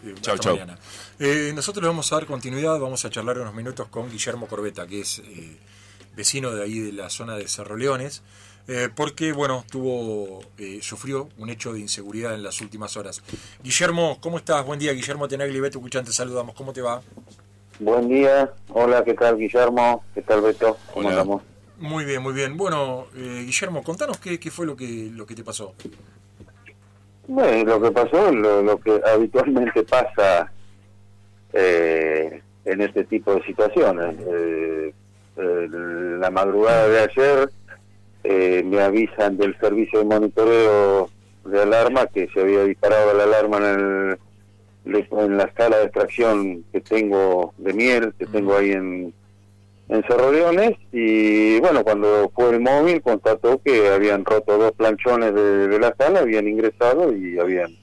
Chau, hasta chau. mañana. Nosotros le vamos a dar continuidad, vamos a charlar unos minutos con Guillermo Corbeta, que es vecino de ahí de la zona de Cerro Leones, porque, bueno, sufrió un hecho de inseguridad en las últimas horas. Guillermo, ¿cómo estás? Buen día, Guillermo Tenagli, Beto Cuchán, te saludamos, ¿cómo te va? Buen día, hola, ¿qué tal Guillermo? ¿Qué tal Beto? ¿Cómo Hola. andamos? Muy bien, muy bien. Bueno, Guillermo, contanos qué fue lo que te pasó. Bueno, lo que pasó, lo que habitualmente pasa en este tipo de situaciones. La madrugada de ayer me avisan del servicio de monitoreo de alarma que se había disparado la alarma en la sala de extracción que tengo de miel, que tengo ahí en Cerro Leones, y bueno, cuando fue el móvil constató que habían roto 2 planchones de la sala, habían ingresado y habían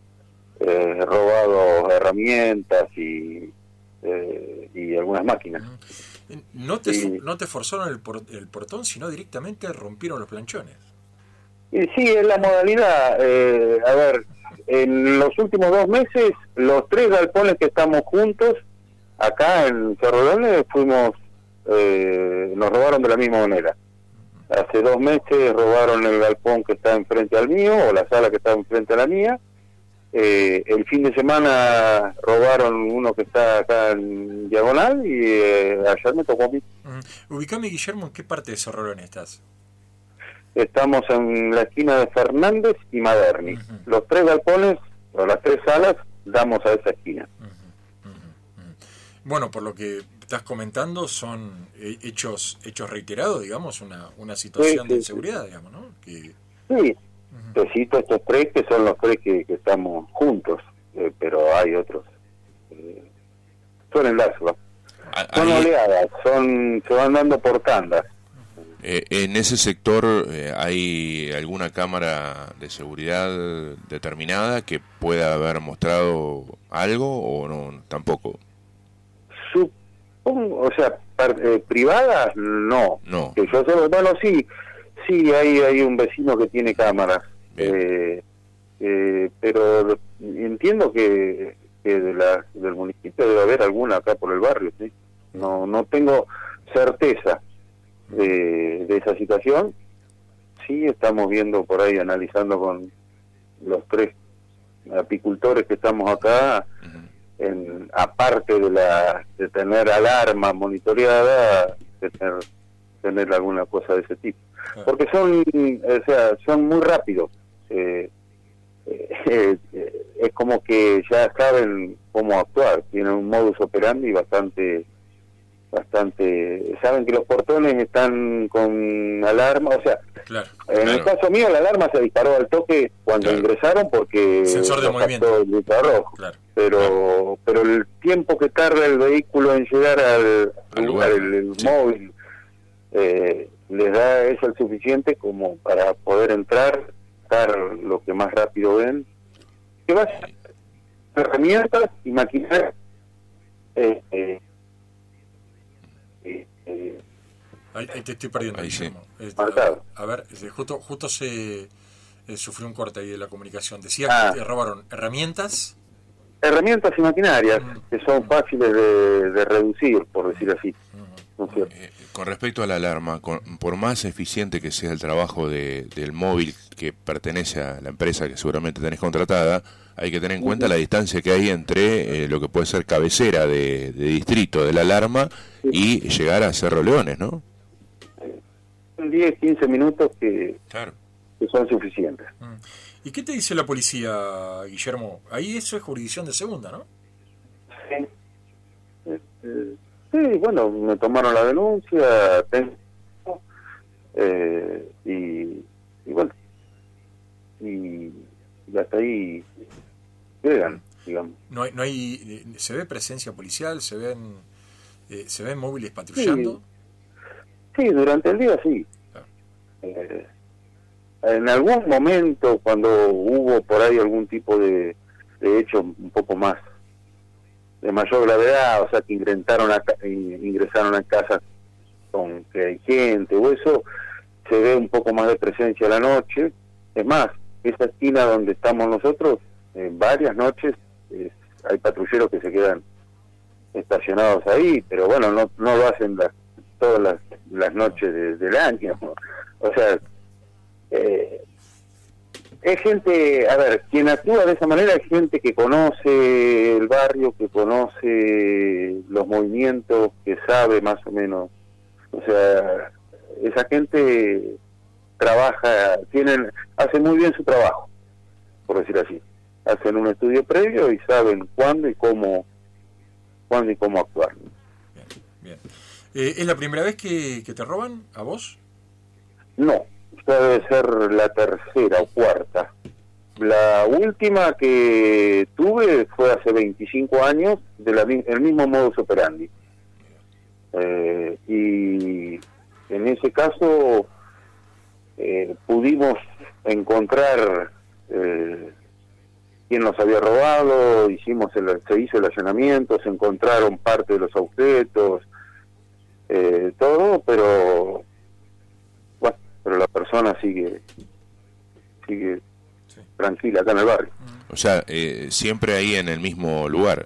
robado herramientas y algunas máquinas. No te forzaron el portón, sino directamente rompieron los planchones. Y sí, es la modalidad. A ver, en los últimos 2 meses, los 3 galpones que estamos juntos, acá en Cerro Leones, nos robaron de la misma manera. Hace 2 meses robaron el galpón que está enfrente al mío, o la sala que está enfrente a la mía. El fin de semana robaron uno que está acá en Diagonal, y ayer me tocó a mí. Ubicame, Guillermo, ¿en qué parte de Cerro Leones estás? Estamos en la esquina de Fernández y Maderni. Los 3 galpones, o las 3 salas, damos a esa esquina. Bueno, por lo que estás comentando, son hechos reiterados, digamos, una situación de inseguridad, digamos, ¿no? Sí, te cito estos 3 que son los 3 que estamos juntos, pero hay otros. Suelen darse. Son oleadas, se van dando por tandas. En ese sector ¿hay alguna cámara de seguridad determinada que pueda haber mostrado algo o no, tampoco? Supongo, o sea, privadas no. Que yo sé, bueno, sí hay un vecino que tiene cámaras, pero entiendo que del municipio debe haber alguna acá por el barrio, ¿sí? No tengo certeza de esa situación. Sí, estamos viendo por ahí, analizando con los 3 apicultores que estamos acá, aparte de tener alarma monitoreada, de tener alguna cosa de ese tipo, porque son muy rápidos. Es como que ya saben cómo actuar, tienen un modus operandi bastante, saben que los portones están con alarma, o sea, en el caso mío la alarma se disparó al toque cuando ingresaron, porque sensor de movimiento, el infrarrojo, pero el tiempo que tarda el vehículo en llegar al lugar, el móvil, les da eso el suficiente como para poder entrar, estar lo que más rápido ven, que va a ser herramientas y maquinaria. Ahí te estoy perdiendo, Guillermo. A ver, justo se sufrió un corte ahí de la comunicación. Decía que robaron herramientas y maquinarias que son fáciles de reducir, por decir así. Con respecto a la alarma, por más eficiente que sea el trabajo del móvil que pertenece a la empresa que seguramente tenés contratada, hay que tener en cuenta la distancia que hay entre lo que puede ser cabecera de distrito de la alarma y llegar a Cerro Leones, ¿no? 10, 15 minutos que son suficientes. ¿Y qué te dice la policía, Guillermo? Ahí eso es jurisdicción de segunda, ¿no? Sí, bueno, me tomaron la denuncia, y bueno, y hasta ahí llegan, digamos. No hay ¿se ve presencia policial? ¿Se ven móviles patrullando? Sí, durante el día sí. En algún momento, cuando hubo por ahí algún tipo de hecho un poco más de mayor gravedad, o sea, que ingresaron a casas con que hay gente o eso, se ve un poco más de presencia a la noche. Es más, esa esquina donde estamos nosotros, varias noches hay patrulleros que se quedan estacionados ahí, pero bueno, no lo hacen todas las noches del año. O sea, es gente, a ver, quien actúa de esa manera es gente que conoce el barrio, que conoce los movimientos, que sabe más o menos. O sea, esa gente trabaja, hace muy bien su trabajo, por decir así. Hacen un estudio previo y saben cuándo y cómo actuar. Bien. ¿Es la primera vez que te roban a vos? No, esta debe ser la tercera o cuarta. La última que tuve fue hace 25 años, el mismo modus operandi. Y en ese caso pudimos encontrar quién nos había robado, se hizo el allanamiento, se encontraron parte de los objetos, todo, pero bueno, pero la persona sigue Sí. tranquila acá en el barrio. O sea, siempre ahí en el mismo lugar.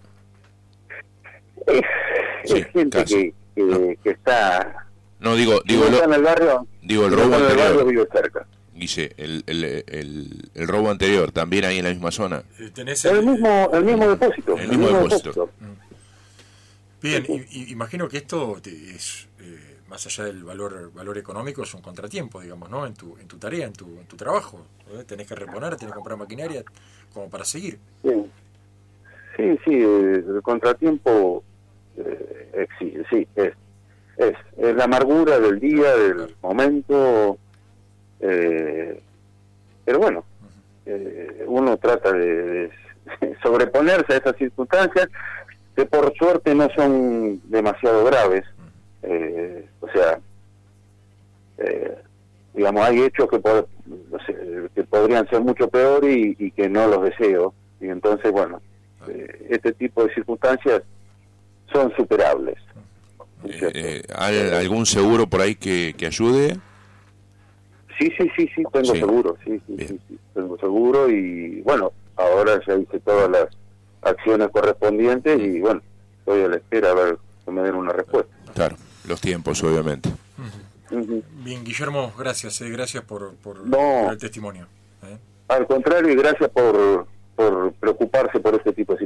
Es gente que está... No, digo está en el barrio, digo el robo en el barrio anterior. vive cerca. Guille, el robo anterior, ¿también ahí en la misma zona? ¿Tenés El mismo depósito. El mismo depósito. Bien, imagino que esto es, más allá del valor económico, es un contratiempo, digamos, ¿no? En tu tarea, en tu trabajo. Tenés que reponer, tenés que comprar maquinaria como para seguir. Sí, el contratiempo exige, sí, es la amargura del día, del momento, pero bueno, uno trata de sobreponerse a esas circunstancias que por suerte no son demasiado graves. O sea, digamos, hay hechos que podrían ser mucho peor y que no los deseo, y entonces bueno, este tipo de circunstancias son superables. ¿Hay algún seguro por ahí que ayude? Sí, tengo seguro, sí, tengo seguro, y bueno, ahora ya hice todas las acciones correspondientes y bueno, estoy a la espera a ver que me den una respuesta. Claro, los tiempos, obviamente. Bien, Guillermo, gracias por el testimonio. Al contrario, y gracias por preocuparse por este tipo de situaciones.